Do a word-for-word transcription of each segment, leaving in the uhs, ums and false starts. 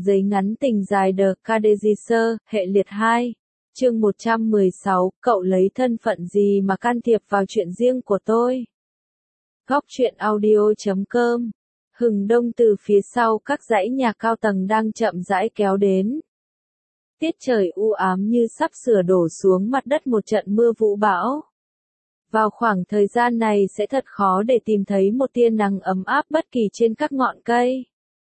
Giấy ngắn tình dài The Cadegisser, hệ liệt hai. Chương một trăm mười sáu, cậu lấy thân phận gì mà can thiệp vào chuyện riêng của tôi? Góc truyện audio chấm com. Hừng đông từ phía sau các dãy nhà cao tầng đang chậm rãi kéo đến. Tiết trời u ám như sắp sửa đổ xuống mặt đất một trận mưa vũ bão. Vào khoảng thời gian này sẽ thật khó để tìm thấy một tia nắng ấm áp bất kỳ trên các ngọn cây.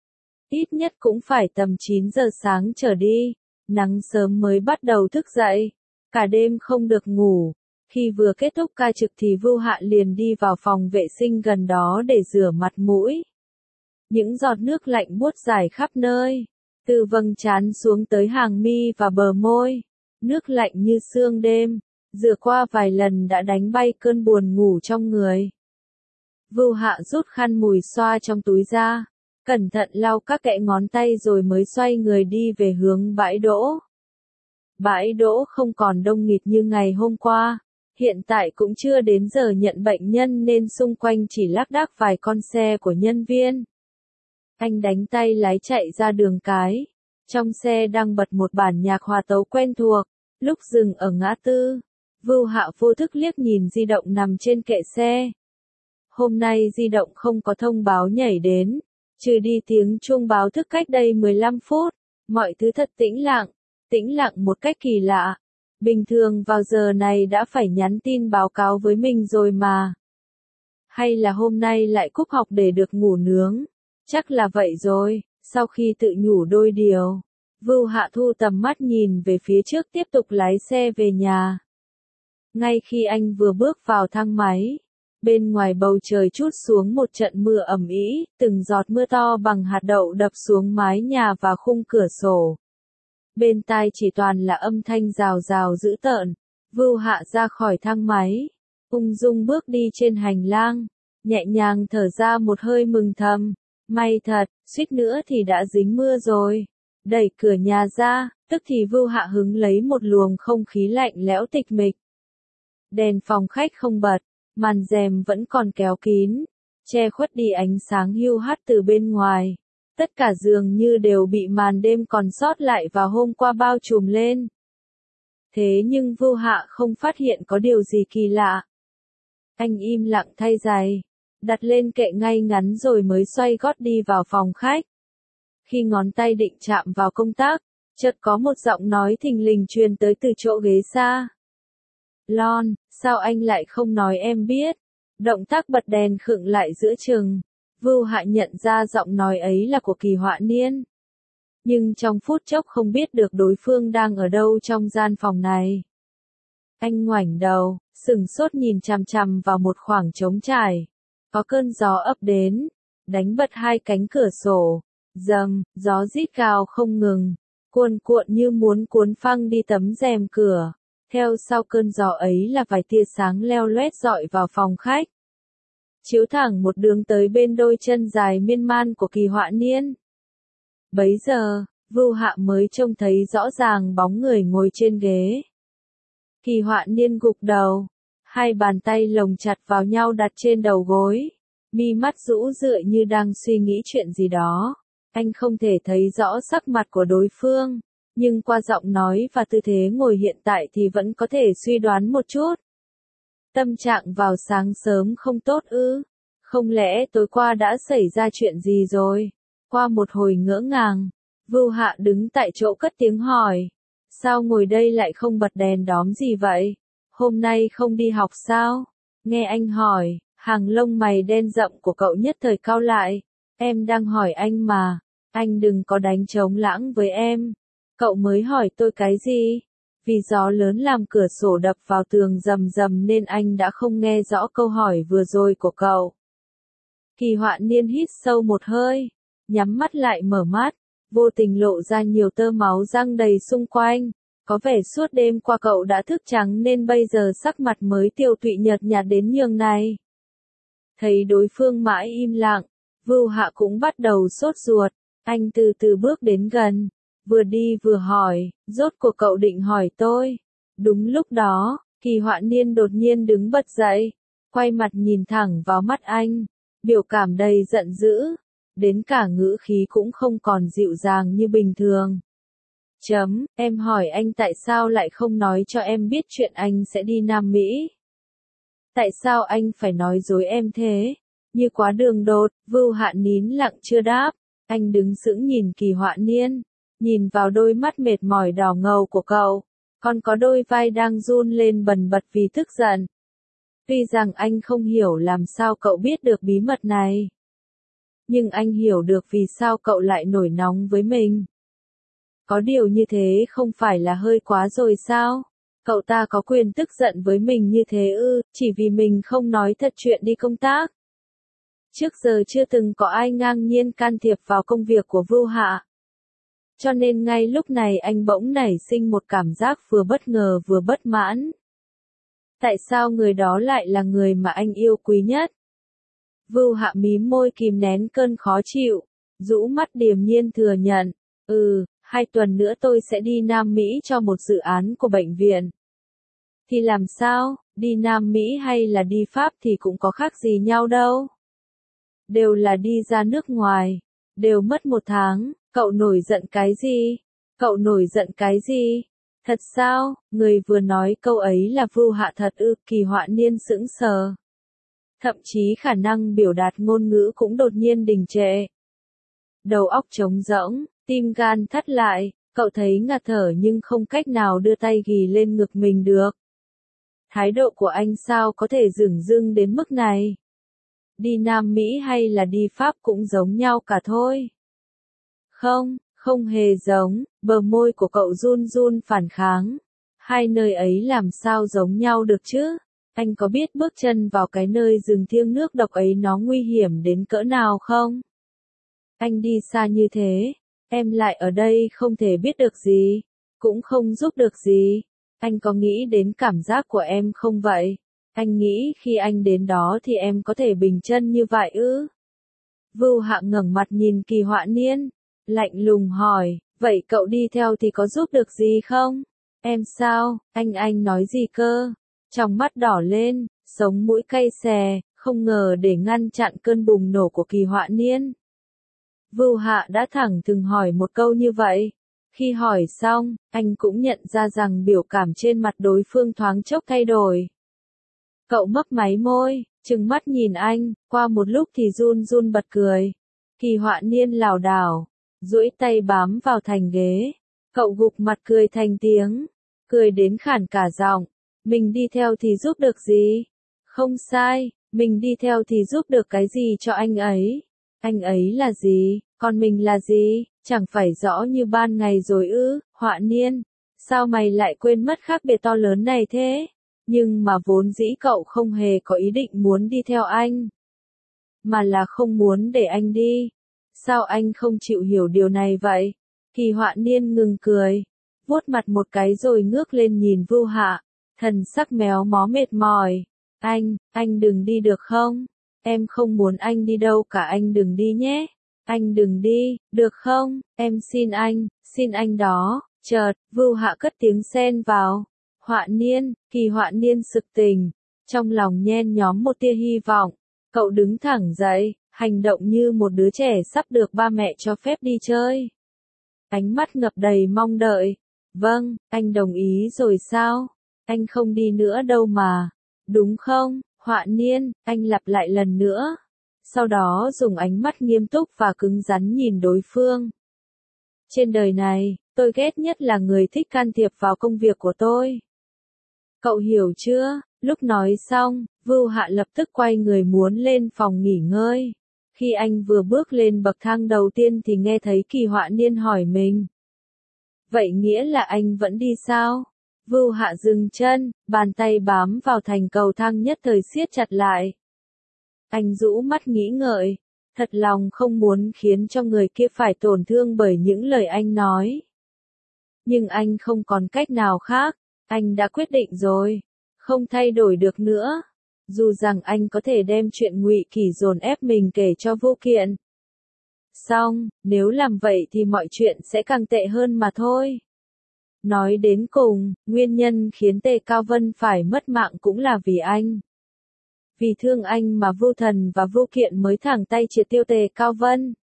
Ít nhất cũng phải tầm chín giờ sáng trở đi, nắng sớm mới bắt đầu thức dậy, cả đêm không được ngủ. Khi vừa kết thúc ca trực thì Vưu Hạ liền đi vào phòng vệ sinh gần đó để rửa mặt mũi. Những giọt nước lạnh buốt dài khắp nơi, từ vầng trán xuống tới hàng mi và bờ môi, nước lạnh như sương đêm, rửa qua vài lần đã đánh bay cơn buồn ngủ trong người. Vưu Hạ rút khăn mùi xoa trong túi ra, cẩn thận lau các kẽ ngón tay rồi mới xoay người đi về hướng bãi đỗ. Bãi đỗ không còn đông nghịt như ngày hôm qua, hiện tại cũng chưa đến giờ nhận bệnh nhân nên xung quanh chỉ lác đác vài con xe của nhân viên. Anh đánh tay lái chạy ra đường cái, trong xe đang bật một bản nhạc hòa tấu quen thuộc. Lúc dừng ở ngã tư, Vưu Hạ vô thức liếc nhìn di động nằm trên kệ xe. Hôm nay di động không có thông báo nhảy đến, trừ đi tiếng chuông báo thức cách đây mười lăm phút, mọi thứ thật tĩnh lặng, tĩnh lặng một cách kỳ lạ. Bình thường vào giờ này đã phải nhắn tin báo cáo với mình rồi mà. Hay là hôm nay lại cúp học để được ngủ nướng? Chắc là vậy rồi. Sau khi tự nhủ đôi điều, Vưu Hạ thu tầm mắt nhìn về phía trước tiếp tục lái xe về nhà. Ngay khi anh vừa bước vào thang máy, bên ngoài bầu trời trút xuống một trận mưa ầm ĩ, từng giọt mưa to bằng hạt đậu đập xuống mái nhà và khung cửa sổ. Bên tai chỉ toàn là âm thanh rào rào dữ tợn. Vưu Hạ ra khỏi thang máy, ung dung bước đi trên hành lang, nhẹ nhàng thở ra một hơi mừng thầm. May thật, suýt nữa thì đã dính mưa rồi. Đẩy cửa nhà ra, tức thì Vưu Hạ hứng lấy một luồng không khí lạnh lẽo tịch mịch. Đèn phòng khách không bật, màn rèm vẫn còn kéo kín, che khuất đi ánh sáng hiu hắt từ bên ngoài. Tất cả dường như đều bị màn đêm còn sót lại vào hôm qua bao trùm lên. Thế nhưng Vưu Hạ không phát hiện có điều gì kỳ lạ. Anh im lặng thay giày, đặt lên kệ ngay ngắn rồi mới xoay gót đi vào phòng khách. Khi ngón tay định chạm vào công tắc, chợt có một giọng nói thình lình truyền tới từ chỗ ghế xa. Lon, sao anh lại không nói em biết? Động tác bật đèn khựng lại giữa chừng. Vưu Hạ nhận ra giọng nói ấy là của Kỳ Họa Niên. Nhưng trong phút chốc không biết được đối phương đang ở đâu trong gian phòng này. Anh ngoảnh đầu, sửng sốt nhìn chằm chằm vào một khoảng trống trải. Có cơn gió ập đến, đánh bật hai cánh cửa sổ. Dầm, gió rít gào không ngừng, cuồn cuộn như muốn cuốn phăng đi tấm rèm cửa. Theo sau cơn gió ấy là vài tia sáng leo loét dọi vào phòng khách, chiếu thẳng một đường tới bên đôi chân dài miên man của Kỳ Họa Niên. Bấy giờ, Vưu Hạ mới trông thấy rõ ràng bóng người ngồi trên ghế. Kỳ Họa Niên gục đầu, hai bàn tay lồng chặt vào nhau đặt trên đầu gối, mi mắt rũ rượi như đang suy nghĩ chuyện gì đó. Anh không thể thấy rõ sắc mặt của đối phương, nhưng qua giọng nói và tư thế ngồi hiện tại thì vẫn có thể suy đoán một chút. Tâm trạng vào sáng sớm không tốt ư? Không lẽ tối qua đã xảy ra chuyện gì rồi? Qua một hồi ngỡ ngàng, Vưu Hạ đứng tại chỗ cất tiếng hỏi. Sao ngồi đây lại không bật đèn đóm gì vậy? Hôm nay không đi học sao? Nghe anh hỏi, hàng lông mày đen rậm của cậu nhất thời cau lại. Em đang hỏi anh mà, anh đừng có đánh trống lãng với em. Cậu mới hỏi tôi cái gì? Vì gió lớn làm cửa sổ đập vào tường rầm rầm nên anh đã không nghe rõ câu hỏi vừa rồi của cậu. Kỳ Họa Niên hít sâu một hơi, nhắm mắt lại mở mắt, vô tình lộ ra nhiều tơ máu răng đầy xung quanh. Có vẻ suốt đêm qua cậu đã thức trắng nên bây giờ sắc mặt mới tiều tụy nhợt nhạt đến nhường này. Thấy đối phương mãi im lặng, Vưu Hạ cũng bắt đầu sốt ruột. Anh từ từ bước đến gần, vừa đi vừa hỏi, rốt cuộc cậu định hỏi tôi. Đúng lúc đó, Kỳ Họa Niên đột nhiên đứng bật dậy, quay mặt nhìn thẳng vào mắt anh, biểu cảm đầy giận dữ. đến cả ngữ khí cũng không còn dịu dàng như bình thường. Chấm, em hỏi anh tại sao lại không nói cho em biết chuyện anh sẽ đi Nam Mỹ? Tại sao anh phải nói dối em thế? Như quá đường đột, Vưu Hạ nín lặng chưa đáp. Anh đứng sững nhìn Kỳ Họa Niên, nhìn vào đôi mắt mệt mỏi đỏ ngầu của cậu, còn có đôi vai đang run lên bần bật vì tức giận. Tuy rằng anh không hiểu làm sao cậu biết được bí mật này, nhưng anh hiểu được vì sao cậu lại nổi nóng với mình. Có điều như thế không phải là hơi quá rồi sao? Cậu ta có quyền tức giận với mình như thế ư, chỉ vì mình không nói thật chuyện đi công tác. Trước giờ chưa từng có ai ngang nhiên can thiệp vào công việc của Vưu Hạ. Cho nên ngay lúc này anh bỗng nảy sinh một cảm giác vừa bất ngờ vừa bất mãn. Tại sao người đó lại là người mà anh yêu quý nhất? Vưu Hạ mím môi kìm nén cơn khó chịu, rũ mắt điềm nhiên thừa nhận, ừ, hai tuần nữa tôi sẽ đi Nam Mỹ cho một dự án của bệnh viện. Thì làm sao, đi Nam Mỹ hay là đi Pháp thì cũng có khác gì nhau đâu. Đều là đi ra nước ngoài, đều mất một tháng, cậu nổi giận cái gì? Cậu nổi giận cái gì? Thật sao, người vừa nói câu ấy là Vưu Hạ thật ư? Kỳ Họa Niên sững sờ. Thậm chí khả năng biểu đạt ngôn ngữ cũng đột nhiên đình trệ. Đầu óc trống rỗng, tim gan thắt lại, cậu thấy ngạt thở nhưng không cách nào đưa tay ghì lên ngực mình được. Thái độ của anh sao có thể dửng dưng đến mức này? Đi Nam Mỹ hay là đi Pháp cũng giống nhau cả thôi. Không, không hề giống, bờ môi của cậu run run phản kháng. Hai nơi ấy làm sao giống nhau được chứ? Anh có biết bước chân vào cái nơi rừng thiêng nước độc ấy nó nguy hiểm đến cỡ nào không? Anh đi xa như thế, em lại ở đây không thể biết được gì, cũng không giúp được gì. Anh có nghĩ đến cảm giác của em không vậy? Anh nghĩ khi anh đến đó thì em có thể bình chân như vậy ư? Vưu Hạ ngẩng mặt nhìn Kỳ Họa Niên, lạnh lùng hỏi, vậy cậu đi theo thì có giúp được gì không? Em sao, anh anh nói gì cơ? Trong mắt đỏ lên, sống mũi cay xè, không ngờ để ngăn chặn cơn bùng nổ của Kỳ Họa Niên. Vưu Hạ đã thẳng thừng hỏi một câu như vậy. Khi hỏi xong, anh cũng nhận ra rằng biểu cảm trên mặt đối phương thoáng chốc thay đổi. Cậu mấp máy môi, trừng mắt nhìn anh, qua một lúc thì run run bật cười. Kỳ Họa Niên lảo đảo, duỗi tay bám vào thành ghế. Cậu gục mặt cười thành tiếng, cười đến khản cả giọng. Mình đi theo thì giúp được gì? Không sai, mình đi theo thì giúp được cái gì cho anh ấy? Anh ấy là gì, còn mình là gì? Chẳng phải rõ như ban ngày rồi ư? Họa Niên, sao mày lại quên mất khác biệt to lớn này thế? Nhưng mà vốn dĩ cậu không hề có ý định muốn đi theo anh, mà là không muốn để anh đi. Sao anh không chịu hiểu điều này vậy? Kỳ Họa Niên ngừng cười, vuốt mặt một cái rồi ngước lên nhìn Vưu Hạ, thần sắc méo mó mệt mỏi. Anh, anh đừng đi được không? Em không muốn anh đi đâu cả, anh đừng đi nhé. Anh đừng đi, được không? Em xin anh, xin anh đó. Chợt, Vưu Hạ cất tiếng xen vào. Họa Niên, Kỳ Họa Niên sực tỉnh, trong lòng nhen nhóm một tia hy vọng. Cậu đứng thẳng dậy, hành động như một đứa trẻ sắp được ba mẹ cho phép đi chơi. Ánh mắt ngập đầy mong đợi. Vâng, anh đồng ý rồi sao? Anh không đi nữa đâu mà. Đúng không, Họa Niên? Anh lặp lại lần nữa. Sau đó dùng ánh mắt nghiêm túc và cứng rắn nhìn đối phương. Trên đời này, tôi ghét nhất là người thích can thiệp vào công việc của tôi. Cậu hiểu chưa? Lúc nói xong, Vưu Hạ lập tức quay người muốn lên phòng nghỉ ngơi. Khi anh vừa bước lên bậc thang đầu tiên thì nghe thấy Kỳ Họa Niên hỏi mình. Vậy nghĩa là anh vẫn đi sao? Vưu Hạ dừng chân, bàn tay bám vào thành cầu thang nhất thời siết chặt lại. Anh rũ mắt nghĩ ngợi, thật lòng không muốn khiến cho người kia phải tổn thương bởi những lời anh nói. Nhưng anh không còn cách nào khác, anh đã quyết định rồi, không thay đổi được nữa. Dù rằng anh có thể đem chuyện Ngụy Kỷ dồn ép mình kể cho Vô Kiện. Xong, nếu làm vậy thì mọi chuyện sẽ càng tệ hơn mà thôi. Nói đến cùng, nguyên nhân khiến Tề Cao Vân phải mất mạng cũng là vì anh. Vì thương anh mà Vô Thần và Vô Kiện mới thẳng tay triệt tiêu Tề Cao Vân.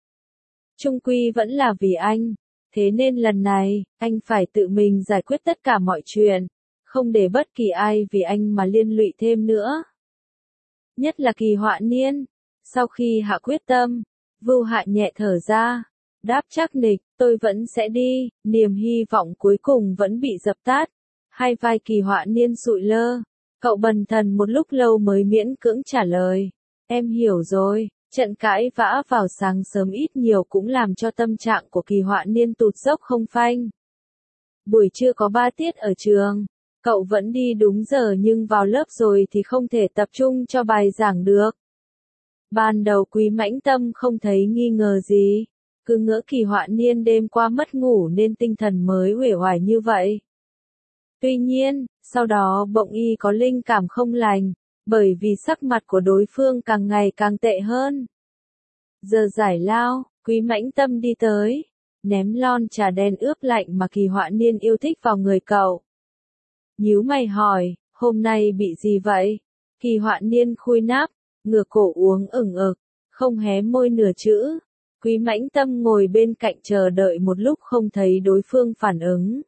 Chung quy vẫn là vì anh. Thế nên lần này, anh phải tự mình giải quyết tất cả mọi chuyện. Không để bất kỳ ai vì anh mà liên lụy thêm nữa. Nhất là Kỳ Họa Niên. Sau khi hạ quyết tâm, Vưu Hạ nhẹ thở ra. Đáp chắc nịch, tôi vẫn sẽ đi. Niềm hy vọng cuối cùng vẫn bị dập tắt. Hai vai Kỳ Họa Niên sụi lơ. Cậu bần thần một lúc lâu mới miễn cưỡng trả lời. Em hiểu rồi. Trận cãi vã vào sáng sớm ít nhiều cũng làm cho tâm trạng của Kỳ Họa Niên tụt dốc không phanh. Buổi trưa có ba tiết ở trường. Cậu vẫn đi đúng giờ nhưng vào lớp rồi thì không thể tập trung cho bài giảng được. Ban đầu Quý Mãnh Tâm không thấy nghi ngờ gì. Cứ ngỡ Kỳ Họa Niên đêm qua mất ngủ nên tinh thần mới uể oải như vậy. Tuy nhiên, sau đó bỗng y có linh cảm không lành, bởi vì sắc mặt của đối phương càng ngày càng tệ hơn. Giờ giải lao, Quý Mãnh Tâm đi tới, ném lon trà đen ướp lạnh mà Kỳ Họa Niên yêu thích vào người cậu. Nhíu mày hỏi, hôm nay bị gì vậy? Kỳ Họa Niên khui nắp, ngửa cổ uống ửng ực, không hé môi nửa chữ. Quý Mãnh Tâm ngồi bên cạnh chờ đợi một lúc không thấy đối phương phản ứng.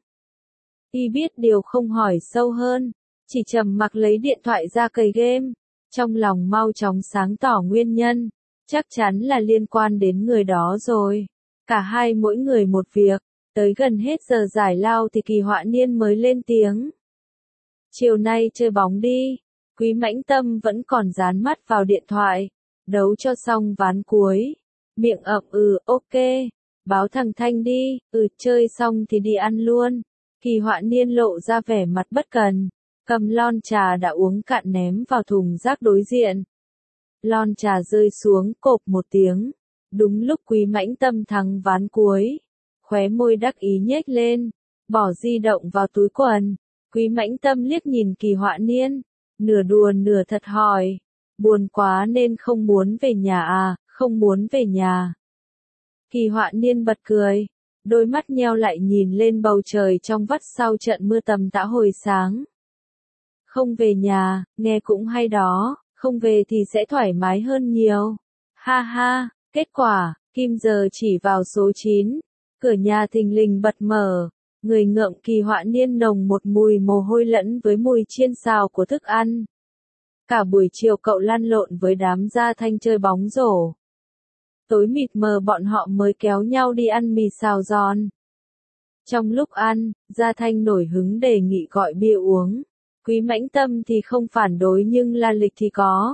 Y biết điều không hỏi sâu hơn, chỉ trầm mặc lấy điện thoại ra cày game, trong lòng mau chóng sáng tỏ nguyên nhân, chắc chắn là liên quan đến người đó rồi. Cả hai mỗi người một việc, tới gần hết giờ giải lao thì Kỳ Họa Niên mới lên tiếng. Chiều nay chơi bóng đi. Quý Mãnh Tâm vẫn còn dán mắt vào điện thoại, đấu cho xong ván cuối. Miệng ậm ừ, ok, báo thằng Thanh đi, ừ chơi xong thì đi ăn luôn. Kỳ Họa Niên lộ ra vẻ mặt bất cần, cầm lon trà đã uống cạn ném vào thùng rác đối diện. Lon trà rơi xuống cộp một tiếng, đúng lúc Quý Mãnh Tâm thắng ván cuối. Khóe môi đắc ý nhếch lên, bỏ di động vào túi quần. Quý Mãnh Tâm liếc nhìn Kỳ Họa Niên, nửa đùa nửa thật hỏi, buồn quá nên không muốn về nhà à, không muốn về nhà. Kỳ Họa Niên bật cười, đôi mắt nheo lại nhìn lên bầu trời trong vắt sau trận mưa tầm tã hồi sáng. Không về nhà, nghe cũng hay đó, không về thì sẽ thoải mái hơn nhiều. Ha ha, kết quả, Kim giờ chỉ vào số chín, cửa nhà thình lình bật mở. Người ngợm Kỳ Họa Niên nồng một mùi mồ hôi lẫn với mùi chiên xào của thức ăn. Cả buổi chiều cậu lăn lộn với đám Gia Thanh chơi bóng rổ. Tối mịt mờ bọn họ mới kéo nhau đi ăn mì xào giòn. Trong lúc ăn, Gia Thanh nổi hứng đề nghị gọi bia uống. Quý Mãnh Tâm thì không phản đối nhưng La Lịch thì có.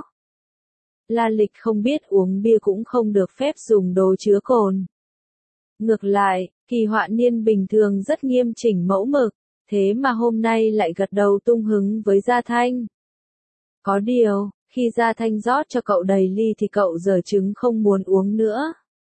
La Lịch không biết uống bia cũng không được phép dùng đồ chứa cồn. Ngược lại, Kỳ Họa Niên bình thường rất nghiêm chỉnh mẫu mực, thế mà hôm nay lại gật đầu tung hứng với Gia Thanh. Có điều, khi Gia Thanh rót cho cậu đầy ly thì cậu giở chứng không muốn uống nữa.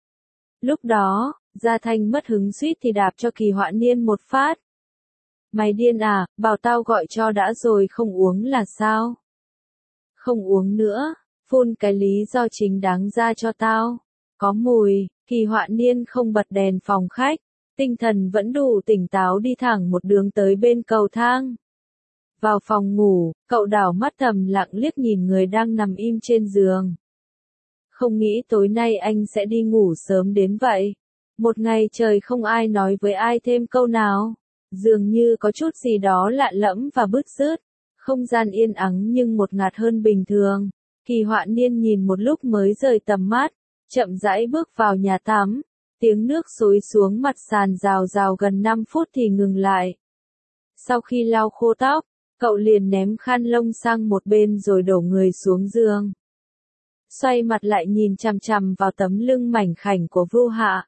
Lúc đó, Gia Thanh mất hứng suýt thì đạp cho Kỳ Họa Niên một phát. Mày điên à, bảo tao gọi cho đã rồi không uống là sao? Không uống nữa, phun cái lý do chính đáng ra cho tao. Có mùi. Kỳ Họa Niên không bật đèn phòng khách, tinh thần vẫn đủ tỉnh táo đi thẳng một đường tới bên cầu thang. Vào phòng ngủ, cậu đảo mắt thầm lặng liếc nhìn người đang nằm im trên giường. Không nghĩ tối nay anh sẽ đi ngủ sớm đến vậy. Một ngày trời không ai nói với ai thêm câu nào. Dường như có chút gì đó lạ lẫm và bứt rứt. Không gian yên ắng nhưng một ngạt hơn bình thường. Kỳ Họa Niên nhìn một lúc mới rời tầm mắt. Chậm rãi bước vào nhà tắm, tiếng nước xối xuống mặt sàn rào rào gần năm phút thì ngừng lại. Sau khi lau khô tóc, cậu liền ném khăn lông sang một bên rồi đổ người xuống giường. Xoay mặt lại nhìn chằm chằm vào tấm lưng mảnh khảnh của Vưu Hạ.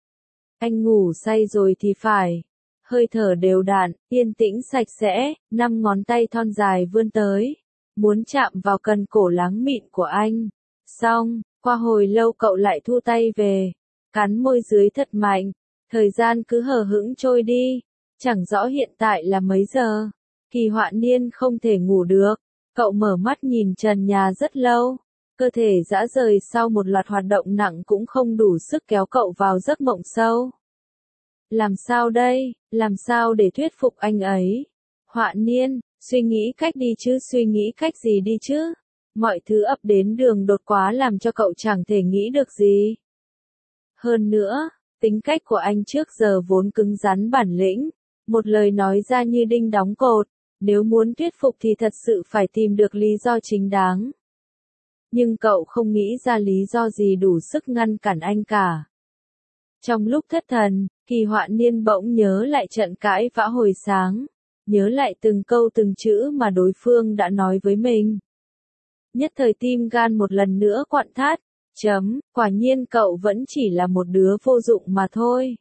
Anh ngủ say rồi thì phải. Hơi thở đều đặn, yên tĩnh sạch sẽ, năm ngón tay thon dài vươn tới, muốn chạm vào cần cổ láng mịn của anh. Xong. Qua hồi lâu cậu lại thu tay về, cắn môi dưới thật mạnh, thời gian cứ hờ hững trôi đi, chẳng rõ hiện tại là mấy giờ. Kỳ Họa Niên không thể ngủ được, cậu mở mắt nhìn trần nhà rất lâu, cơ thể dã rời sau một loạt hoạt động nặng cũng không đủ sức kéo cậu vào giấc mộng sâu. Làm sao đây, làm sao để thuyết phục anh ấy? Họa Niên, suy nghĩ cách đi chứ, suy nghĩ cách gì đi chứ? Mọi thứ ập đến đường đột quá làm cho cậu chẳng thể nghĩ được gì. Hơn nữa, tính cách của anh trước giờ vốn cứng rắn bản lĩnh, một lời nói ra như đinh đóng cột, nếu muốn thuyết phục thì thật sự phải tìm được lý do chính đáng. Nhưng cậu không nghĩ ra lý do gì đủ sức ngăn cản anh cả. Trong lúc thất thần, Kỳ Họa Niên bỗng nhớ lại trận cãi vã hồi sáng, nhớ lại từng câu từng chữ mà đối phương đã nói với mình. Nhất thời tim gan một lần nữa quặn thắt, chấm, quả nhiên cậu vẫn chỉ là một đứa vô dụng mà thôi.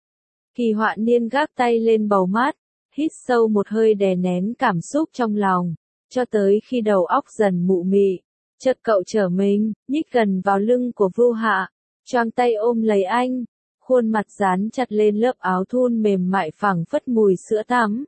Kỳ Họa Niên gác tay lên bầu mát, hít sâu một hơi đè nén cảm xúc trong lòng, cho tới khi đầu óc dần mụ mị. Chợt cậu trở mình, nhích gần vào lưng của Vưu Hạ, choàng tay ôm lấy anh, khuôn mặt dán chặt lên lớp áo thun mềm mại phảng phất mùi sữa tắm.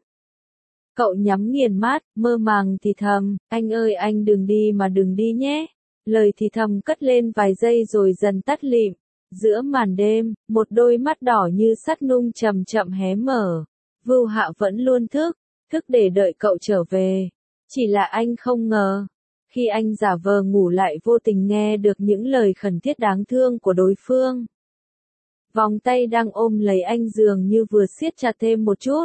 Cậu nhắm nghiền mắt, mơ màng thì thầm, anh ơi anh đừng đi mà đừng đi nhé. Lời thì thầm cất lên vài giây rồi dần tắt lịm. Giữa màn đêm, một đôi mắt đỏ như sắt nung chậm chậm hé mở. Vưu Hạ vẫn luôn thức, thức để đợi cậu trở về. Chỉ là anh không ngờ, khi anh giả vờ ngủ lại vô tình nghe được những lời khẩn thiết đáng thương của đối phương. Vòng tay đang ôm lấy anh dường như vừa siết chặt thêm một chút.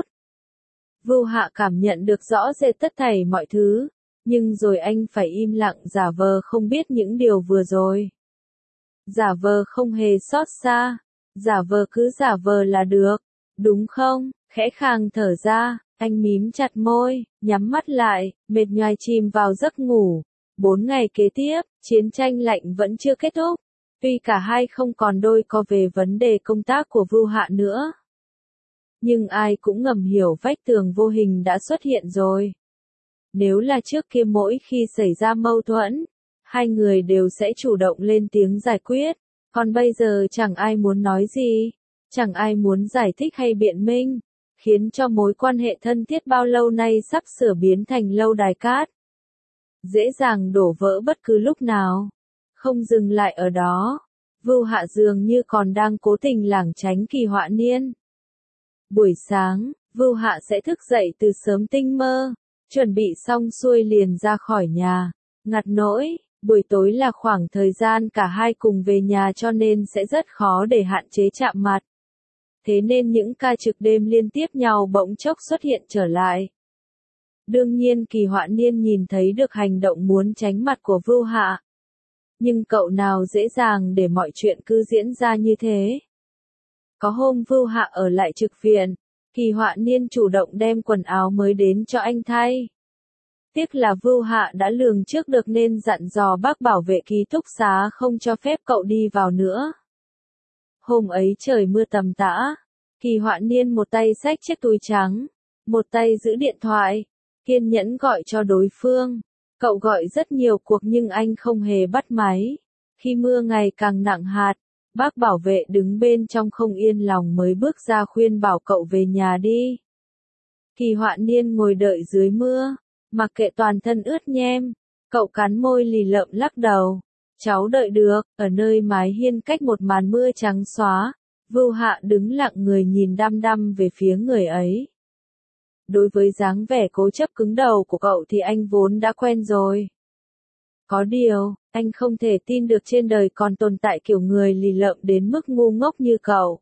Vưu Hạ cảm nhận được rõ rệt tất thảy mọi thứ, nhưng rồi anh phải im lặng giả vờ không biết những điều vừa rồi. Giả vờ không hề xót xa, giả vờ cứ giả vờ là được, đúng không? Khẽ khàng thở ra, anh mím chặt môi, nhắm mắt lại, mệt nhoài chìm vào giấc ngủ. Bốn ngày kế tiếp, chiến tranh lạnh vẫn chưa kết thúc. Tuy cả hai không còn đôi co về vấn đề công tác của Vưu Hạ nữa. Nhưng ai cũng ngầm hiểu vách tường vô hình đã xuất hiện rồi. Nếu là trước kia mỗi khi xảy ra mâu thuẫn, hai người đều sẽ chủ động lên tiếng giải quyết. Còn bây giờ chẳng ai muốn nói gì, chẳng ai muốn giải thích hay biện minh, khiến cho mối quan hệ thân thiết bao lâu nay sắp sửa biến thành lâu đài cát. Dễ dàng đổ vỡ bất cứ lúc nào. Không dừng lại ở đó, Vưu Hạ dường như còn đang cố tình lảng tránh Kỳ Họa Niên. Buổi sáng, Vưu Hạ sẽ thức dậy từ sớm tinh mơ, chuẩn bị xong xuôi liền ra khỏi nhà. Ngặt nỗi, buổi tối là khoảng thời gian cả hai cùng về nhà cho nên sẽ rất khó để hạn chế chạm mặt. Thế nên những ca trực đêm liên tiếp nhau bỗng chốc xuất hiện trở lại. Đương nhiên Kỳ Họa Niên nhìn thấy được hành động muốn tránh mặt của Vưu Hạ. Nhưng cậu nào dễ dàng để mọi chuyện cứ diễn ra như thế. Có hôm Vưu Hạ ở lại trực viện, Kỳ Họa Niên chủ động đem quần áo mới đến cho anh thay. Tiếc là Vưu Hạ đã lường trước được nên dặn dò bác bảo vệ ký túc xá không cho phép cậu đi vào nữa. Hôm ấy trời mưa tầm tã, Kỳ Họa Niên một tay xách chiếc túi trắng, một tay giữ điện thoại, kiên nhẫn gọi cho đối phương. Cậu gọi rất nhiều cuộc nhưng anh không hề bắt máy. Khi mưa ngày càng nặng hạt, bác bảo vệ đứng bên trong không yên lòng mới bước ra khuyên bảo cậu về nhà đi. Kỳ Họa Niên ngồi đợi dưới mưa, mặc kệ toàn thân ướt nhem, cậu cắn môi lì lợm lắc đầu. Cháu đợi được, ở nơi mái hiên cách một màn mưa trắng xóa, Vưu Hạ đứng lặng người nhìn đăm đăm về phía người ấy. Đối với dáng vẻ cố chấp cứng đầu của cậu thì anh vốn đã quen rồi. Có điều, anh không thể tin được trên đời còn tồn tại kiểu người lì lợm đến mức ngu ngốc như cậu.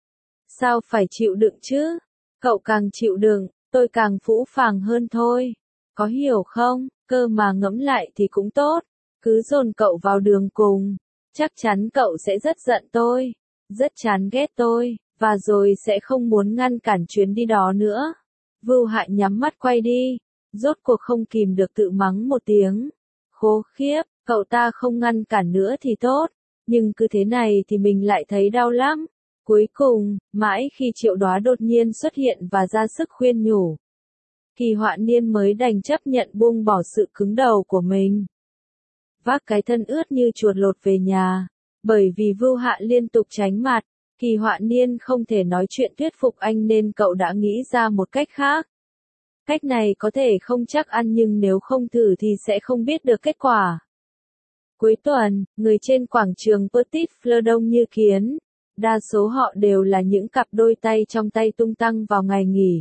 Sao phải chịu đựng chứ? Cậu càng chịu đựng, tôi càng phũ phàng hơn thôi. Có hiểu không? Cơ mà ngẫm lại thì cũng tốt. Cứ dồn cậu vào đường cùng. Chắc chắn cậu sẽ rất giận tôi. Rất chán ghét tôi. Và rồi sẽ không muốn ngăn cản chuyến đi đó nữa. Vưu Hạ nhắm mắt quay đi. Rốt cuộc không kìm được tự mắng một tiếng. Khố khiếp, cậu ta không ngăn cản nữa thì tốt. Nhưng cứ thế này thì mình lại thấy đau lắm. Cuối cùng, mãi khi Triệu Đóa đột nhiên xuất hiện và ra sức khuyên nhủ, Kỳ Họa Niên mới đành chấp nhận buông bỏ sự cứng đầu của mình. Vác cái thân ướt như chuột lột về nhà. Bởi vì Vưu Hạ liên tục tránh mặt, Kỳ Họa Niên không thể nói chuyện thuyết phục anh nên cậu đã nghĩ ra một cách khác. Cách này có thể không chắc ăn nhưng nếu không thử thì sẽ không biết được kết quả. Cuối tuần, người trên quảng trường Petit Fleur đông như kiến. Đa số họ đều là những cặp đôi tay trong tay tung tăng vào ngày nghỉ.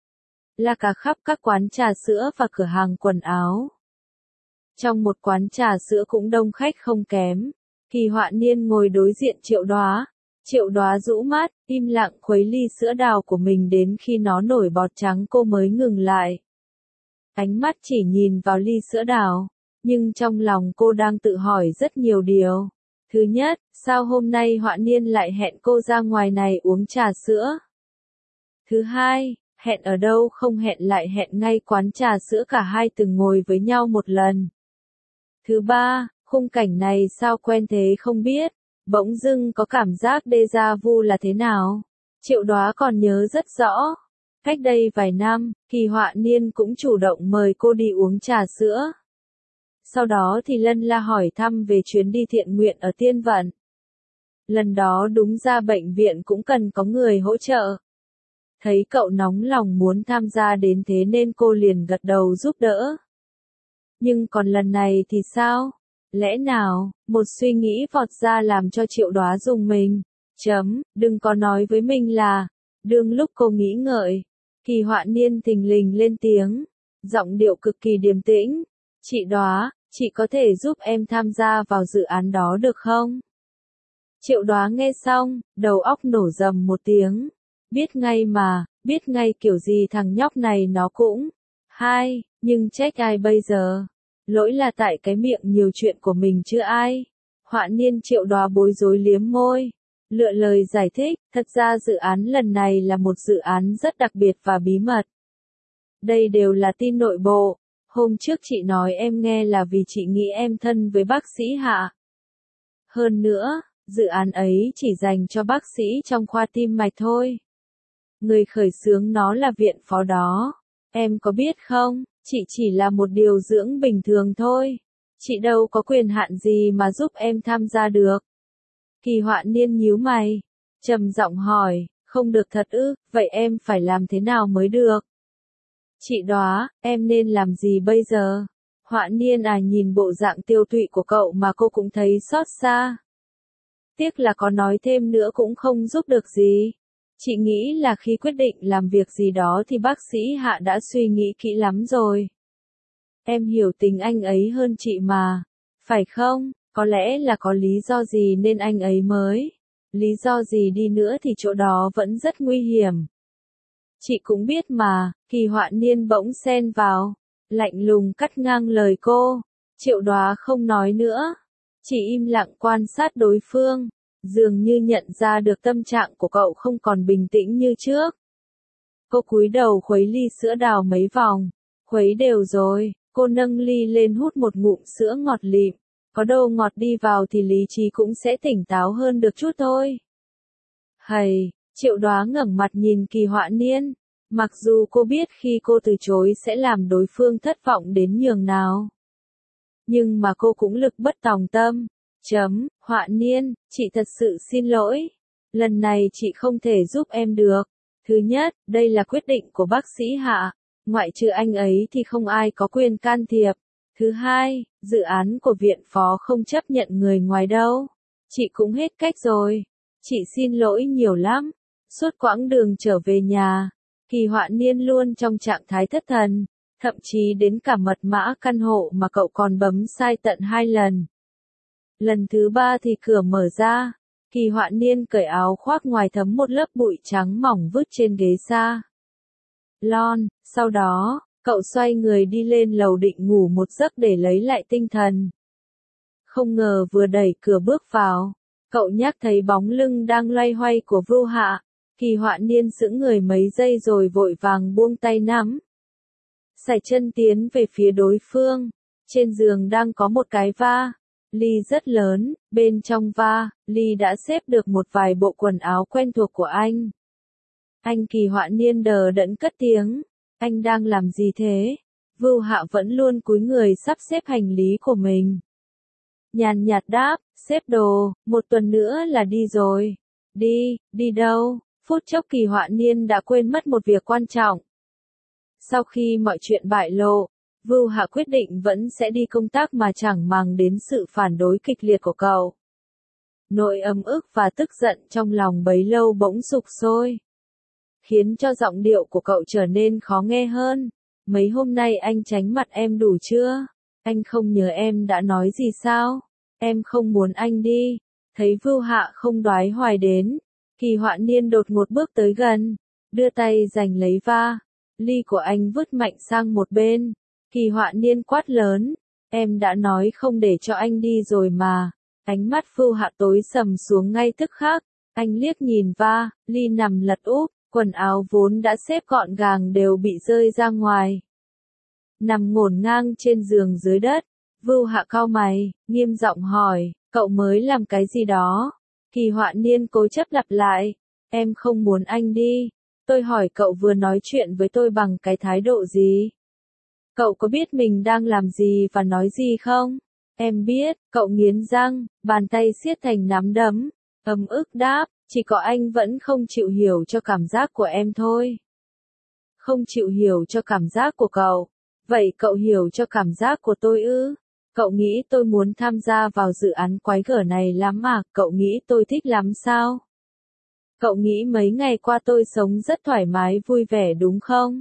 Là cả khắp các quán trà sữa và cửa hàng quần áo. Trong một quán trà sữa cũng đông khách không kém. Kỳ Họa Niên ngồi đối diện Triệu Đóa. Triệu Đóa rũ mắt, im lặng khuấy ly sữa đào của mình đến khi nó nổi bọt trắng cô mới ngừng lại. Ánh mắt chỉ nhìn vào ly sữa đào, nhưng trong lòng cô đang tự hỏi rất nhiều điều. Thứ nhất, sao hôm nay Họa Niên lại hẹn cô ra ngoài này uống trà sữa? Thứ hai, hẹn ở đâu không hẹn lại hẹn ngay quán trà sữa cả hai từng ngồi với nhau một lần. Thứ ba, khung cảnh này sao quen thế không biết, bỗng dưng có cảm giác déjà vu là thế nào. Triệu Đóa còn nhớ rất rõ. Cách đây vài năm, Kỳ Họa Niên cũng chủ động mời cô đi uống trà sữa. Sau đó thì lân la hỏi thăm về chuyến đi thiện nguyện ở Tiên Vận. Lần đó đúng ra bệnh viện cũng cần có người hỗ trợ. Thấy cậu nóng lòng muốn tham gia đến thế nên cô liền gật đầu giúp đỡ. Nhưng còn lần này thì sao? Lẽ nào, một suy nghĩ vọt ra làm cho Triệu Đóa rùng mình. Chấm, đừng có nói với mình là, đương lúc cô nghĩ ngợi, Kỳ Họa Niên thình lình lên tiếng, giọng điệu cực kỳ điềm tĩnh. Chị Đóa, chị có thể giúp em tham gia vào dự án đó được không? Triệu Đóa nghe xong, đầu óc nổ rầm một tiếng. Biết ngay mà, biết ngay kiểu gì thằng nhóc này nó cũng. Hai, nhưng trách ai bây giờ? Lỗi là tại cái miệng nhiều chuyện của mình chứ ai. Họa Niên Triệu Đóa bối rối liếm môi. Lựa lời giải thích, thật ra dự án lần này là một dự án rất đặc biệt và bí mật. Đây đều là tin nội bộ. Hôm trước chị nói em nghe là vì chị nghĩ em thân với bác sĩ Hạ. Hơn nữa, dự án ấy chỉ dành cho bác sĩ trong khoa tim mạch thôi. Người khởi xướng nó là viện phó đó. Em có biết không, chị chỉ là một điều dưỡng bình thường thôi. Chị đâu có quyền hạn gì mà giúp em tham gia được. Kỳ Họa Niên nhíu mày, trầm giọng hỏi, không được thật ư, vậy em phải làm thế nào mới được? Chị Đóa, em nên làm gì bây giờ? Họa Niên à nhìn bộ dạng tiêu tụy của cậu mà cô cũng thấy xót xa. Tiếc là có nói thêm nữa cũng không giúp được gì. Chị nghĩ là khi quyết định làm việc gì đó thì bác sĩ Hạ đã suy nghĩ kỹ lắm rồi. Em hiểu tính anh ấy hơn chị mà. Phải không? Có lẽ là có lý do gì nên anh ấy mới. Lý do gì đi nữa thì chỗ đó vẫn rất nguy hiểm. Chị cũng biết mà, Kỳ Họa Niên bỗng xen vào, lạnh lùng cắt ngang lời cô. Triệu Đóa không nói nữa, chỉ im lặng quan sát đối phương, dường như nhận ra được tâm trạng của cậu không còn bình tĩnh như trước. Cô cúi đầu khuấy ly sữa đào mấy vòng, khuấy đều rồi, cô nâng ly lên hút một ngụm sữa ngọt lịm, có đâu ngọt đi vào thì lý trí cũng sẽ tỉnh táo hơn được chút thôi. Hầy, Triệu Đóa ngẩng mặt nhìn Kỳ Họa Niên, mặc dù cô biết khi cô từ chối sẽ làm đối phương thất vọng đến nhường nào. Nhưng mà cô cũng lực bất tòng tâm. Chấm, Họa Niên, chị thật sự xin lỗi. Lần này chị không thể giúp em được. Thứ nhất, đây là quyết định của bác sĩ Hạ. Ngoại trừ anh ấy thì không ai có quyền can thiệp. Thứ hai, dự án của viện phó không chấp nhận người ngoài đâu. Chị cũng hết cách rồi. Chị xin lỗi nhiều lắm. Suốt quãng đường trở về nhà, Kỳ Họa Niên luôn trong trạng thái thất thần. Thậm chí đến cả mật mã căn hộ mà cậu còn bấm sai tận hai lần. Lần thứ ba thì cửa mở ra, Kỳ Họa Niên cởi áo khoác ngoài thấm một lớp bụi trắng mỏng vứt trên ghế sa lon, sau đó, cậu xoay người đi lên lầu định ngủ một giấc để lấy lại tinh thần. Không ngờ vừa đẩy cửa bước vào, cậu nhắc thấy bóng lưng đang loay hoay của Vu Hạ, Kỳ Họa Niên sững người mấy giây rồi vội vàng buông tay nắm. Sải chân tiến về phía đối phương, trên giường đang có một cái va. Ly rất lớn, bên trong va, Ly đã xếp được một vài bộ quần áo quen thuộc của anh. Anh Kỳ Họa Niên đờ đẫn cất tiếng, anh đang làm gì thế? Vu Hạ vẫn luôn cúi người sắp xếp hành lý của mình. Nhàn nhạt đáp, xếp đồ, một tuần nữa là đi rồi. Đi, đi đâu? Phút chốc Kỳ Họa Niên đã quên mất một việc quan trọng. Sau khi mọi chuyện bại lộ, Vu Hạ quyết định vẫn sẽ đi công tác mà chẳng màng đến sự phản đối kịch liệt của cậu. Nỗi ấm ức và tức giận trong lòng bấy lâu bỗng sục sôi, khiến cho giọng điệu của cậu trở nên khó nghe hơn. Mấy hôm nay anh tránh mặt em đủ chưa? Anh không nhớ em đã nói gì sao? Em không muốn anh đi. Thấy Vưu Hạ không đoái hoài đến, Kỳ Họa Niên đột ngột bước tới gần, đưa tay giành lấy va ly của anh vứt mạnh sang một bên. Kỳ Họa Niên quát lớn, em đã nói không để cho anh đi rồi mà. Ánh mắt Vưu Hạ tối sầm xuống ngay tức khắc, anh liếc nhìn va ly nằm lật úp, quần áo vốn đã xếp gọn gàng đều bị rơi ra ngoài. Nằm ngổn ngang trên giường dưới đất, Vưu Hạ cau mày, nghiêm giọng hỏi, cậu mới làm cái gì đó? Kỳ Họa Niên cố chấp lặp lại, em không muốn anh đi. Tôi hỏi cậu vừa nói chuyện với tôi bằng cái thái độ gì? Cậu có biết mình đang làm gì và nói gì không? Em biết, cậu nghiến răng, bàn tay siết thành nắm đấm, ấm ức đáp, chỉ có anh vẫn không chịu hiểu cho cảm giác của em thôi. Không chịu hiểu cho cảm giác của cậu. Vậy cậu hiểu cho cảm giác của tôi ư? Cậu nghĩ tôi muốn tham gia vào dự án quái gở này lắm à? Cậu nghĩ tôi thích lắm sao? Cậu nghĩ mấy ngày qua tôi sống rất thoải mái vui vẻ đúng không?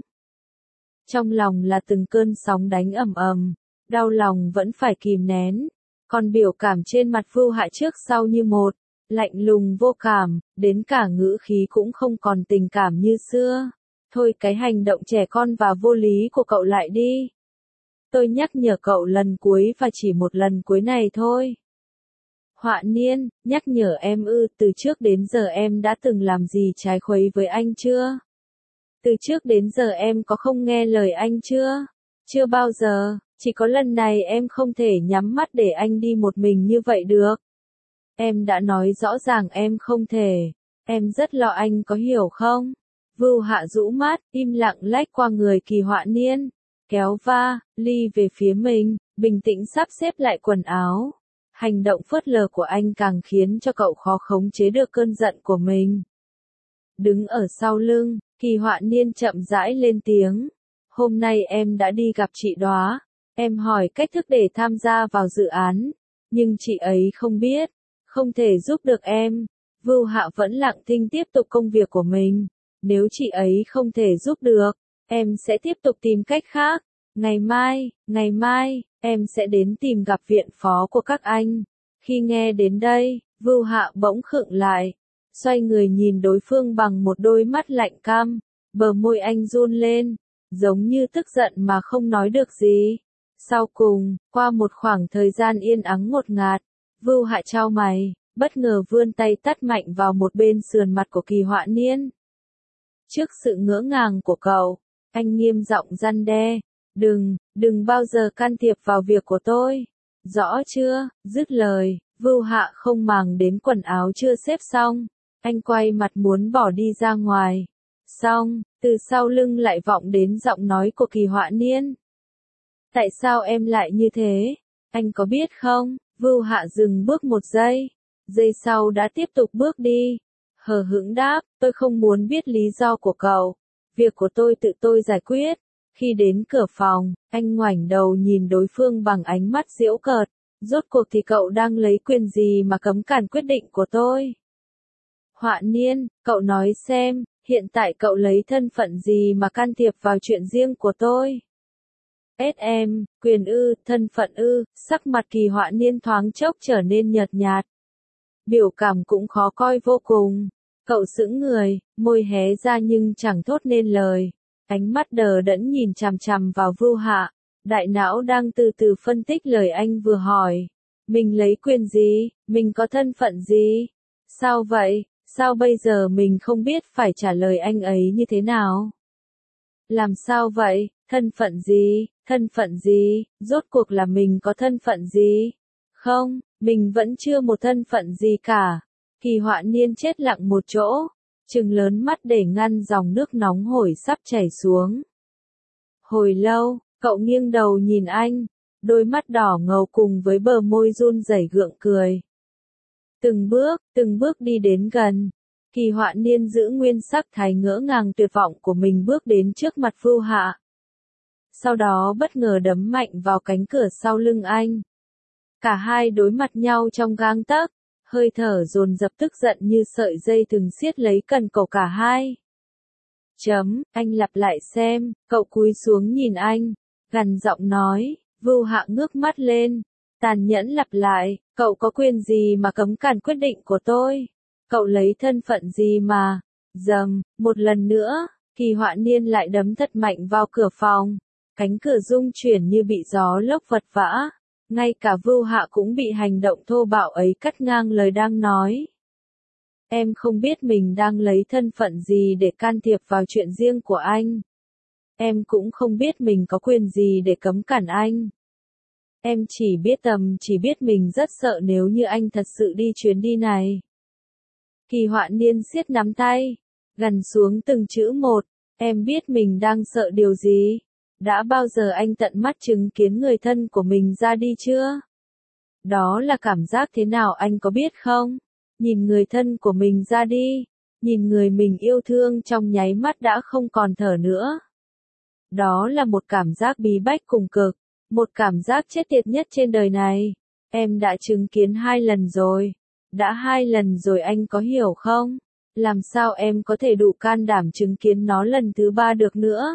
Trong lòng là từng cơn sóng đánh ầm ầm, đau lòng vẫn phải kìm nén. Còn biểu cảm trên mặt Vưu Hạ trước sau như một, lạnh lùng vô cảm, đến cả ngữ khí cũng không còn tình cảm như xưa. Thôi cái hành động trẻ con và vô lý của cậu lại đi. Tôi nhắc nhở cậu lần cuối và chỉ một lần cuối này thôi. Họa Niên, nhắc nhở em ư, từ trước đến giờ em đã từng làm gì trái khuấy với anh chưa? Từ trước đến giờ em có không nghe lời anh chưa? Chưa bao giờ, chỉ có lần này em không thể nhắm mắt để anh đi một mình như vậy được. Em đã nói rõ ràng em không thể, em rất lo anh có hiểu không? Vưu Hạ rũ mắt, im lặng lách qua người Kỳ Họa Niên, kéo va ly về phía mình, bình tĩnh sắp xếp lại quần áo. Hành động phớt lờ của anh càng khiến cho cậu khó khống chế được cơn giận của mình. Đứng ở sau lưng, Kỳ Họa Niên chậm rãi lên tiếng. Hôm nay em đã đi gặp chị Đóa, em hỏi cách thức để tham gia vào dự án, nhưng chị ấy không biết, không thể giúp được em. Vưu Hạ vẫn lặng thinh tiếp tục công việc của mình. Nếu chị ấy không thể giúp được, em sẽ tiếp tục tìm cách khác. Ngày mai, ngày mai, em sẽ đến tìm gặp viện phó của các anh. Khi nghe đến đây, Vưu Hạ bỗng khựng lại, xoay người nhìn đối phương bằng một đôi mắt lạnh căm, bờ môi anh run lên, giống như tức giận mà không nói được gì. Sau cùng, qua một khoảng thời gian yên ắng ngột ngạt, Vưu Hạ chau mày, bất ngờ vươn tay tát mạnh vào một bên sườn mặt của Kỳ Họa Niên. Trước sự ngỡ ngàng của cậu, anh nghiêm giọng răn đe, đừng, đừng bao giờ can thiệp vào việc của tôi. Rõ chưa? Dứt lời, Vưu Hạ không màng đến quần áo chưa xếp xong, anh quay mặt muốn bỏ đi ra ngoài. Xong, từ sau lưng lại vọng đến giọng nói của Kỳ Họa Niên. Tại sao em lại như thế? Anh có biết không? Vưu Hạ dừng bước một giây, giây sau đã tiếp tục bước đi. Hờ hững đáp, tôi không muốn biết lý do của cậu. Việc của tôi tự tôi giải quyết. Khi đến cửa phòng, anh ngoảnh đầu nhìn đối phương bằng ánh mắt giễu cợt. Rốt cuộc thì cậu đang lấy quyền gì mà cấm cản quyết định của tôi? Họa Niên, cậu nói xem, hiện tại cậu lấy thân phận gì mà can thiệp vào chuyện riêng của tôi? ét em, quyền ư, thân phận ư, sắc mặt Kỳ Họa Niên thoáng chốc trở nên nhợt nhạt. Biểu cảm cũng khó coi vô cùng. Cậu sững người, môi hé ra nhưng chẳng thốt nên lời. Ánh mắt đờ đẫn nhìn chằm chằm vào Vưu Hạ. Đại não đang từ từ phân tích lời anh vừa hỏi. Mình lấy quyền gì? Mình có thân phận gì? Sao vậy? Sao bây giờ mình không biết phải trả lời anh ấy như thế nào? Làm sao vậy? Thân phận gì? Thân phận gì? Rốt cuộc là mình có thân phận gì? Không, mình vẫn chưa một thân phận gì cả. Kỳ Họa Niên chết lặng một chỗ, trừng lớn mắt để ngăn dòng nước nóng hổi sắp chảy xuống. Hồi lâu, cậu nghiêng đầu nhìn anh, đôi mắt đỏ ngầu cùng với bờ môi run rẩy gượng cười. Từng bước, từng bước đi đến gần, Kỳ Họa Niên giữ nguyên sắc thái ngỡ ngàng tuyệt vọng của mình bước đến trước mặt Vưu Hạ. Sau đó bất ngờ đấm mạnh vào cánh cửa sau lưng anh. Cả hai đối mặt nhau trong gang tấc, hơi thở dồn dập tức giận như sợi dây thừng siết lấy cần cổ cả hai. Chấm, anh lặp lại xem, cậu cúi xuống nhìn anh, gằn giọng nói, Vưu Hạ ngước mắt lên, Tàn nhẫn lặp lại, cậu có quyền gì mà cấm cản quyết định của tôi? Cậu lấy thân phận gì mà? Dầm, một lần nữa, Kỳ Họa Niên lại đấm thật mạnh vào cửa phòng. Cánh cửa rung chuyển như bị gió lốc vật vã. Ngay cả Vưu Hạ cũng bị hành động thô bạo ấy cắt ngang lời đang nói. Em không biết mình đang lấy thân phận gì để can thiệp vào chuyện riêng của anh. Em cũng không biết mình có quyền gì để cấm cản anh. Em chỉ biết tầm chỉ biết mình rất sợ nếu như anh thật sự đi chuyến đi này. Kỳ Họa Niên siết nắm tay, gằn xuống từng chữ một. Em biết mình đang sợ điều gì? Đã bao giờ anh tận mắt chứng kiến người thân của mình ra đi chưa? Đó là cảm giác thế nào anh có biết không? Nhìn người thân của mình ra đi, nhìn người mình yêu thương trong nháy mắt đã không còn thở nữa. Đó là một cảm giác bí bách cùng cực, một cảm giác chết tiệt nhất trên đời này. Em đã chứng kiến hai lần rồi. Đã hai lần rồi anh có hiểu không? Làm sao em có thể đủ can đảm chứng kiến nó lần thứ ba được nữa?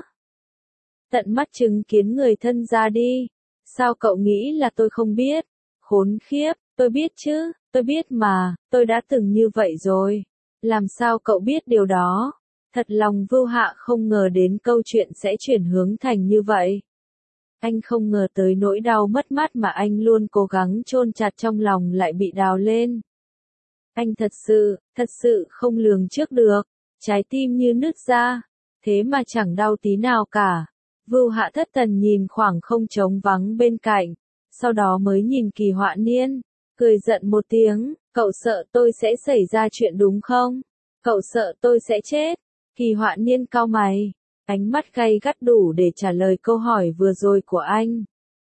Tận mắt chứng kiến người thân ra đi. Sao cậu nghĩ là tôi không biết? Khốn khiếp, tôi biết chứ, tôi biết mà, tôi đã từng như vậy rồi. Làm sao cậu biết điều đó? Thật lòng Vưu Hạ không ngờ đến câu chuyện sẽ chuyển hướng thành như vậy. Anh không ngờ tới nỗi đau mất mát mà anh luôn cố gắng chôn chặt trong lòng lại bị đào lên. Anh thật sự, thật sự không lường trước được, trái tim như nứt ra, thế mà chẳng đau tí nào cả. Vưu Hạ thất thần nhìn khoảng không trống vắng bên cạnh, sau đó mới nhìn Kỳ Họa Niên, cười giận một tiếng, cậu sợ tôi sẽ xảy ra chuyện đúng không? Cậu sợ tôi sẽ chết? Kỳ Họa Niên cau mày, ánh mắt gay gắt đủ để trả lời câu hỏi vừa rồi của anh.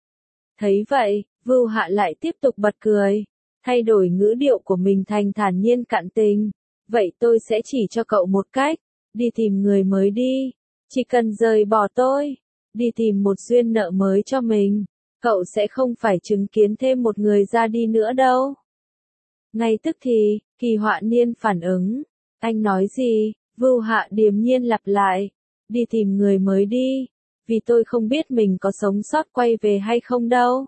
Thấy vậy, Vưu Hạ lại tiếp tục bật cười, thay đổi ngữ điệu của mình thành thản nhiên cạn tình. Vậy tôi sẽ chỉ cho cậu một cách, đi tìm người mới đi, chỉ cần rời bỏ tôi, đi tìm một duyên nợ mới cho mình, cậu sẽ không phải chứng kiến thêm một người ra đi nữa đâu. Ngay tức thì, Kỳ Họa Niên phản ứng, anh nói gì? Vưu Hạ điềm nhiên lặp lại, đi tìm người mới đi, vì tôi không biết mình có sống sót quay về hay không đâu.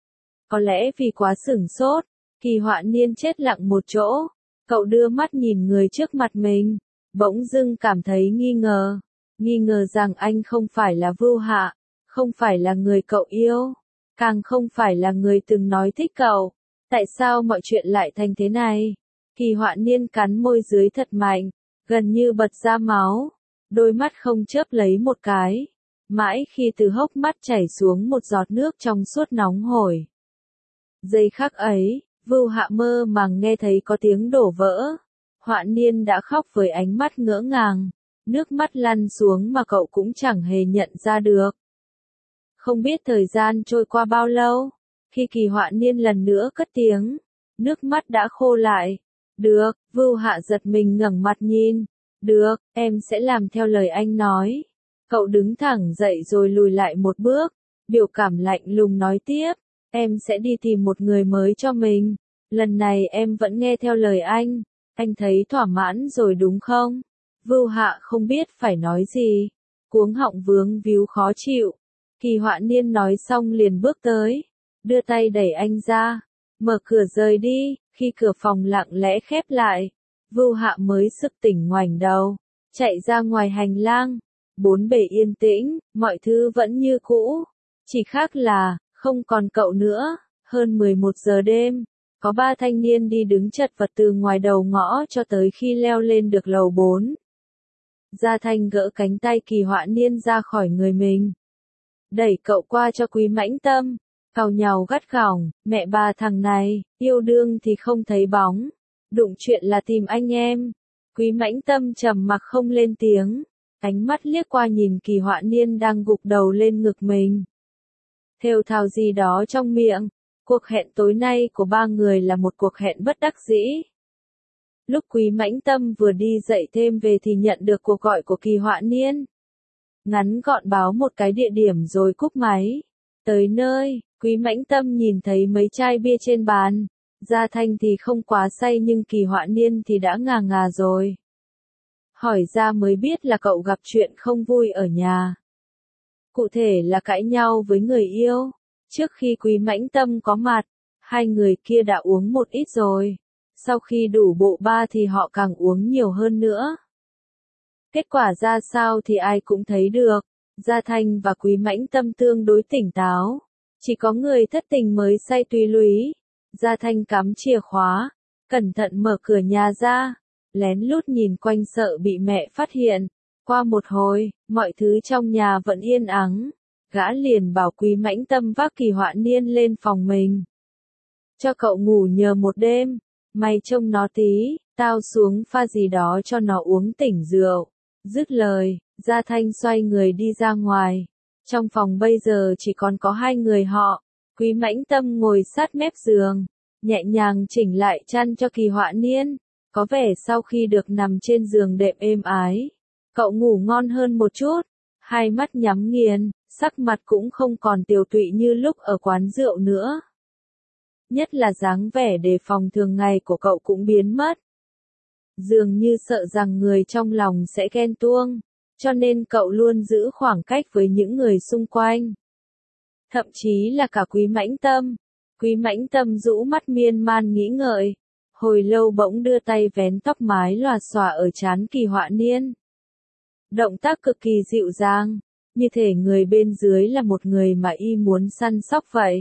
Có lẽ vì quá sửng sốt, Kỳ Họa Niên chết lặng một chỗ, cậu đưa mắt nhìn người trước mặt mình, bỗng dưng cảm thấy nghi ngờ, nghi ngờ rằng anh không phải là Vưu Hạ, không phải là người cậu yêu, càng không phải là người từng nói thích cậu. Tại sao mọi chuyện lại thành thế này? Kỳ Họa Niên cắn môi dưới thật mạnh, gần như bật ra máu, đôi mắt không chớp lấy một cái, mãi khi từ hốc mắt chảy xuống một giọt nước trong suốt nóng hổi. Giây khắc ấy, Vưu Hạ mơ màng nghe thấy có tiếng đổ vỡ. Họa Niên đã khóc với ánh mắt ngỡ ngàng, nước mắt lăn xuống mà cậu cũng chẳng hề nhận ra được. Không biết thời gian trôi qua bao lâu, khi Kỳ Họa Niên lần nữa cất tiếng, nước mắt đã khô lại. Được, Vưu Hạ giật mình ngẩng mặt nhìn. Được, em sẽ làm theo lời anh nói. Cậu đứng thẳng dậy rồi lùi lại một bước, biểu cảm lạnh lùng nói tiếp. Em sẽ đi tìm một người mới cho mình. Lần này em vẫn nghe theo lời anh. Anh thấy thỏa mãn rồi đúng không? Vưu Hạ không biết phải nói gì. Cuống họng vướng víu khó chịu. Kỳ Họa Niên nói xong liền bước tới, đưa tay đẩy anh ra, mở cửa rời đi. Khi cửa phòng lặng lẽ khép lại, Vưu Hạ mới sực tỉnh ngoảnh đầu, chạy ra ngoài hành lang. Bốn bề yên tĩnh, mọi thứ vẫn như cũ, chỉ khác là không còn cậu nữa. Hơn mười một giờ đêm, có ba thanh niên đi đứng chật vật từ ngoài đầu ngõ cho tới khi leo lên được lầu bốn. Gia Thanh gỡ cánh tay Kỳ Họa Niên ra khỏi người mình, đẩy cậu qua cho Quý Mãnh Tâm, càu nhàu gắt gỏng, mẹ bà thằng này, yêu đương thì không thấy bóng, đụng chuyện là tìm anh em. Quý Mãnh Tâm trầm mặc không lên tiếng, ánh mắt liếc qua nhìn Kỳ Họa Niên đang gục đầu lên ngực mình, thều thào gì đó trong miệng. Cuộc hẹn tối nay của ba người là một cuộc hẹn bất đắc dĩ. Lúc Quý Mãnh Tâm vừa đi dậy thêm về thì nhận được cuộc gọi của Kỳ Họa Niên. Ngắn gọn báo một cái địa điểm rồi cúp máy. Tới nơi, Quý Mãnh Tâm nhìn thấy mấy chai bia trên bàn. Gia Thanh thì không quá say nhưng Kỳ Họa Niên thì đã ngà ngà rồi. Hỏi ra mới biết là cậu gặp chuyện không vui ở nhà. Cụ thể là cãi nhau với người yêu. Trước khi Quý Mãnh Tâm có mặt, Hai người kia đã uống một ít rồi. Sau khi đủ bộ ba thì họ càng uống nhiều hơn nữa. Kết quả ra sao thì ai cũng thấy được. Gia Thanh và Quý Mãnh Tâm tương đối tỉnh táo. Chỉ có người thất tình mới say tùy lúy. Gia Thanh cắm chìa khóa, cẩn thận mở cửa nhà ra, lén lút nhìn quanh sợ bị mẹ phát hiện. Qua một hồi, mọi thứ trong nhà vẫn yên ắng. Gã liền bảo Quý Mãnh Tâm vác Kỳ Họa Niên lên phòng mình. Cho cậu ngủ nhờ một đêm, mày trông nó tí, tao xuống pha gì đó cho nó uống tỉnh rượu. Dứt lời, Gia Thanh xoay người đi ra ngoài. Trong phòng bây giờ chỉ còn có hai người họ. Quý Mãnh Tâm ngồi sát mép giường, nhẹ nhàng chỉnh lại chăn cho Kỳ Họa Niên. Có vẻ sau khi được nằm trên giường đệm êm ái, cậu ngủ ngon hơn một chút. Hai mắt nhắm nghiền, sắc mặt cũng không còn tiều tụy như lúc ở quán rượu nữa. Nhất là dáng vẻ đề phòng thường ngày của cậu cũng biến mất. Dường như sợ rằng người trong lòng sẽ ghen tuông, cho nên cậu luôn giữ khoảng cách với những người xung quanh. Thậm chí là cả Quý Mãnh Tâm. Quý Mãnh Tâm rũ mắt miên man nghĩ ngợi, hồi lâu bỗng đưa tay vén tóc mái lòa xòa ở trán Kỳ Họa Niên. Động tác cực kỳ dịu dàng, như thể người bên dưới là một người mà y muốn săn sóc vậy.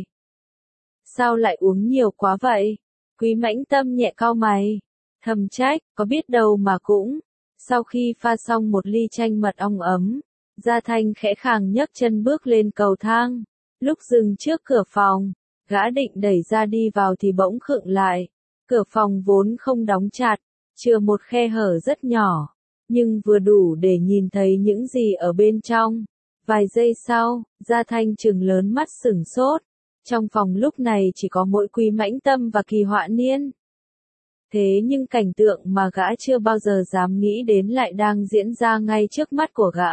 Sao lại uống nhiều quá vậy? Quý Mãnh Tâm nhẹ cau mày, thầm trách, có biết đâu mà cũng. Sau khi pha xong một ly chanh mật ong ấm, Gia Thanh khẽ khàng nhấc chân bước lên cầu thang. Lúc dừng trước cửa phòng, gã định đẩy ra đi vào thì bỗng khựng lại. Cửa phòng vốn không đóng chặt, chừa một khe hở rất nhỏ, nhưng vừa đủ để nhìn thấy những gì ở bên trong. Vài giây sau, Gia Thanh trừng lớn mắt sửng sốt. Trong phòng lúc này chỉ có mỗi Quý Mãnh Tâm và Kỳ Họa Niên. Thế nhưng cảnh tượng mà gã chưa bao giờ dám nghĩ đến lại đang diễn ra ngay trước mắt của gã.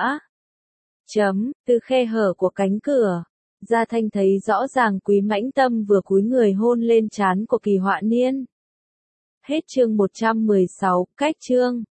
Chấm, từ khe hở của cánh cửa, Gia Thanh thấy rõ ràng Quý Mãnh Tâm vừa cúi người hôn lên trán của Kỳ Họa Niên. Hết chương một trăm mười sáu, cách chương.